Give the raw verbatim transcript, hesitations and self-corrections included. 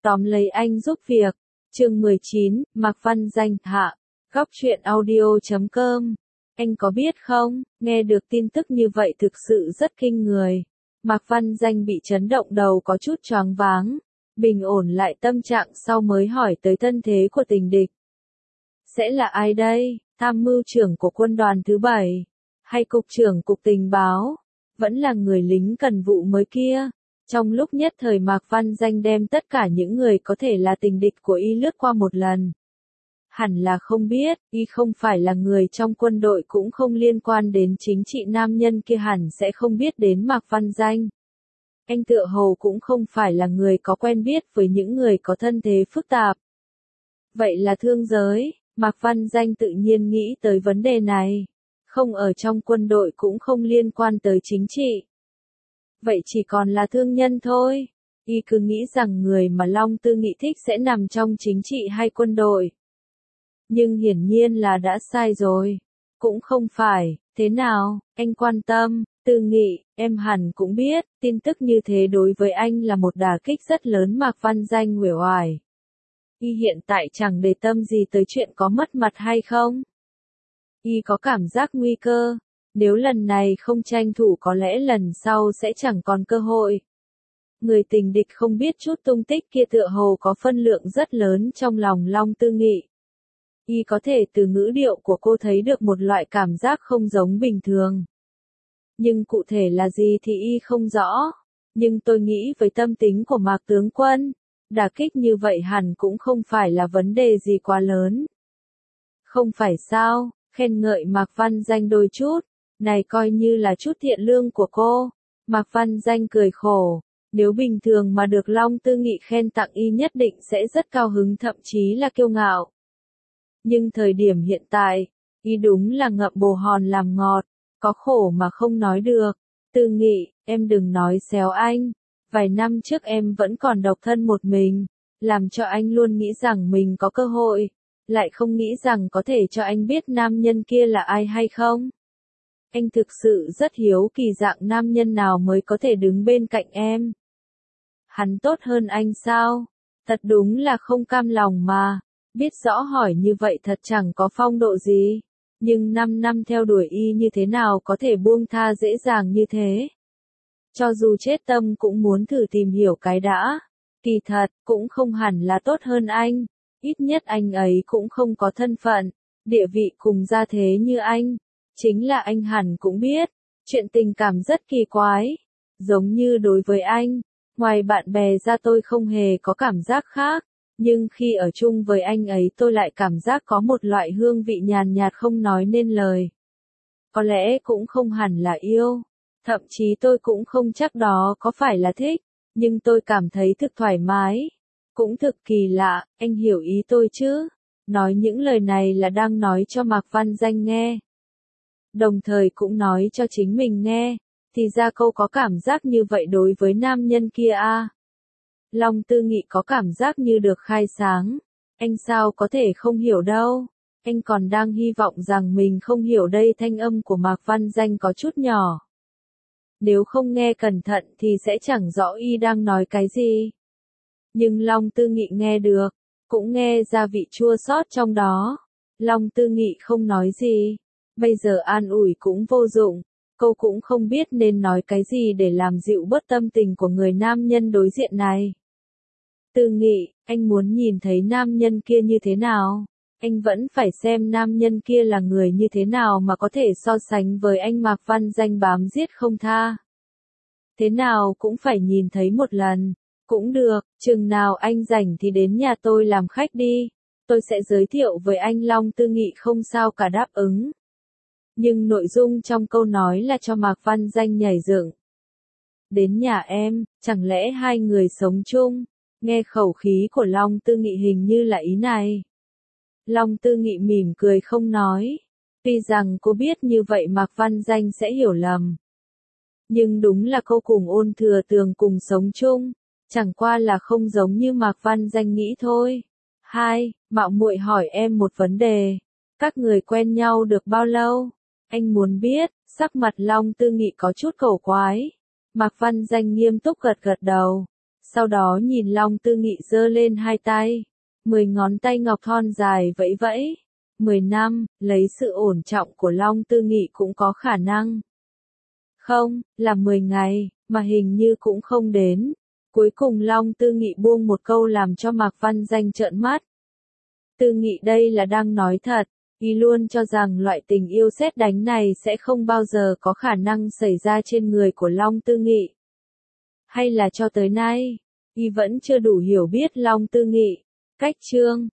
Tóm lấy anh giúp việc. Chương mười chín, Mạc Văn Danh hạ. Góc truyện audio chấm com. Anh có biết không, nghe được tin tức như vậy thực sự rất kinh người. Mạc Văn Danh bị chấn động đầu có chút choáng váng. Bình ổn lại tâm trạng sau mới hỏi tới thân thế của tình địch. Sẽ là ai đây? Tham mưu trưởng của quân đoàn thứ bảy? Hay cục trưởng cục tình báo? Vẫn là người lính cần vụ mới kia? Trong lúc nhất thời Mạc Văn Danh đem tất cả những người có thể là tình địch của y lướt qua một lần. Hẳn là không biết, y không phải là người trong quân đội cũng không liên quan đến chính trị, nam nhân kia hẳn sẽ không biết đến Mạc Văn Danh. Anh tựa hồ cũng không phải là người có quen biết với những người có thân thế phức tạp. Vậy là thương giới, Mạc Văn Danh tự nhiên nghĩ tới vấn đề này. Không ở trong quân đội cũng không liên quan tới chính trị. Vậy chỉ còn là thương nhân thôi. Y cứ nghĩ rằng người mà Long Tư Nghị thích sẽ nằm trong chính trị hay quân đội. Nhưng hiển nhiên là đã sai rồi. Cũng không phải, thế nào, anh quan tâm, Tư Nghị, em hẳn cũng biết, tin tức như thế đối với anh là một đả kích rất lớn. Mạc Văn Danh uể oải. Y hiện tại chẳng để tâm gì tới chuyện có mất mặt hay không. Y có cảm giác nguy cơ. Nếu lần này không tranh thủ có lẽ lần sau sẽ chẳng còn cơ hội. Người tình địch không biết chút tung tích kia tựa hồ có phân lượng rất lớn trong lòng Long Tư Nghị. Y có thể từ ngữ điệu của cô thấy được một loại cảm giác không giống bình thường. Nhưng cụ thể là gì thì Y không rõ. Nhưng tôi nghĩ với tâm tính của Mạc tướng quân, đả kích như vậy hẳn cũng không phải là vấn đề gì quá lớn. Không phải sao, khen ngợi Mạc Văn Danh đôi chút. Này coi như là chút thiện lương của cô. Mạc Văn Danh cười khổ. Nếu bình thường mà được Long Tư Nghị khen tặng Y nhất định sẽ rất cao hứng, thậm chí là kiêu ngạo. Nhưng thời điểm hiện tại, Y đúng là ngậm bồ hòn làm ngọt. Có khổ mà không nói được. Tư Nghị, em đừng nói xéo anh. Vài năm trước em vẫn còn độc thân một mình. Làm cho anh luôn nghĩ rằng mình có cơ hội. Lại không nghĩ rằng có thể cho anh biết nam nhân kia là ai hay không. Anh thực sự rất hiếu kỳ dạng nam nhân nào mới có thể đứng bên cạnh em. Hắn tốt hơn anh sao? Thật đúng là không cam lòng mà. Biết rõ hỏi như vậy thật chẳng có phong độ gì. Nhưng năm năm theo đuổi Y như thế nào có thể buông tha dễ dàng như thế? Cho dù chết tâm cũng muốn thử tìm hiểu cái đã. Kỳ thật, cũng không hẳn là tốt hơn anh. Ít nhất anh ấy cũng không có thân phận, địa vị cùng gia thế như anh. Chính là anh hẳn cũng biết, chuyện tình cảm rất kỳ quái. Giống như đối với anh, ngoài bạn bè ra tôi không hề có cảm giác khác. Nhưng khi ở chung với anh ấy tôi lại cảm giác có một loại hương vị nhàn nhạt không nói nên lời. Có lẽ cũng không hẳn là yêu. Thậm chí tôi cũng không chắc đó có phải là thích. Nhưng tôi cảm thấy thực thoải mái. Cũng thực kỳ lạ, anh hiểu ý tôi chứ? Nói những lời này là đang nói cho Mạc Văn Danh nghe. Đồng thời cũng nói cho chính mình nghe. Thì ra câu có cảm giác như vậy đối với nam nhân kia à. Long Tư Nghị có cảm giác như được khai sáng. Anh sao có thể không hiểu đâu. Anh còn đang hy vọng rằng mình không hiểu đây. Thanh âm của Mạc Văn Danh có chút nhỏ. Nếu không nghe cẩn thận thì sẽ chẳng rõ Y đang nói cái gì. Nhưng Long Tư Nghị nghe được, cũng nghe ra vị chua xót trong đó. Long Tư Nghị không nói gì. Bây giờ an ủi cũng vô dụng. Cô cũng không biết nên nói cái gì để làm dịu bớt tâm tình của người nam nhân đối diện này. Tư Nghị, anh muốn nhìn thấy nam nhân kia như thế nào? Anh vẫn phải xem nam nhân kia là người như thế nào mà có thể so sánh với anh. Mạc Văn Danh bám giết không tha. Thế nào cũng phải nhìn thấy một lần. Cũng được, chừng nào anh rảnh thì đến nhà tôi làm khách đi. Tôi sẽ giới thiệu với anh. Long Tư Nghị không sao cả đáp ứng. Nhưng nội dung trong câu nói là cho Mạc Văn Danh nhảy dựng. Đến nhà em, chẳng lẽ hai người sống chung? Nghe khẩu khí của Long Tư Nghị hình như là ý này. Long Tư Nghị mỉm cười không nói. Tuy rằng cô biết như vậy Mạc Văn Danh sẽ hiểu lầm. Nhưng đúng là cô cùng Ôn Thừa Tường cùng sống chung. Chẳng qua là không giống như Mạc Văn Danh nghĩ thôi. Hai, mạo muội hỏi em một vấn đề. Các người quen nhau được bao lâu? Anh muốn biết. Sắc mặt Long Tư Nghị có chút cổ quái. Mạc Văn Danh nghiêm túc gật gật đầu. Sau đó nhìn Long Tư Nghị giơ lên hai tay. Mười ngón tay ngọc thon dài vẫy vẫy. Mười năm, lấy sự ổn trọng của Long Tư Nghị cũng có khả năng. Không, là mười ngày, mà hình như cũng không đến. Cuối cùng Long Tư Nghị buông một câu làm cho Mạc Văn Danh trợn mắt. Tư Nghị đây là đang nói thật, y luôn cho rằng loại tình yêu sét đánh này sẽ không bao giờ có khả năng xảy ra trên người của Long Tư Nghị. Hay là cho tới nay, y vẫn chưa đủ hiểu biết Long Tư Nghị. Cách chương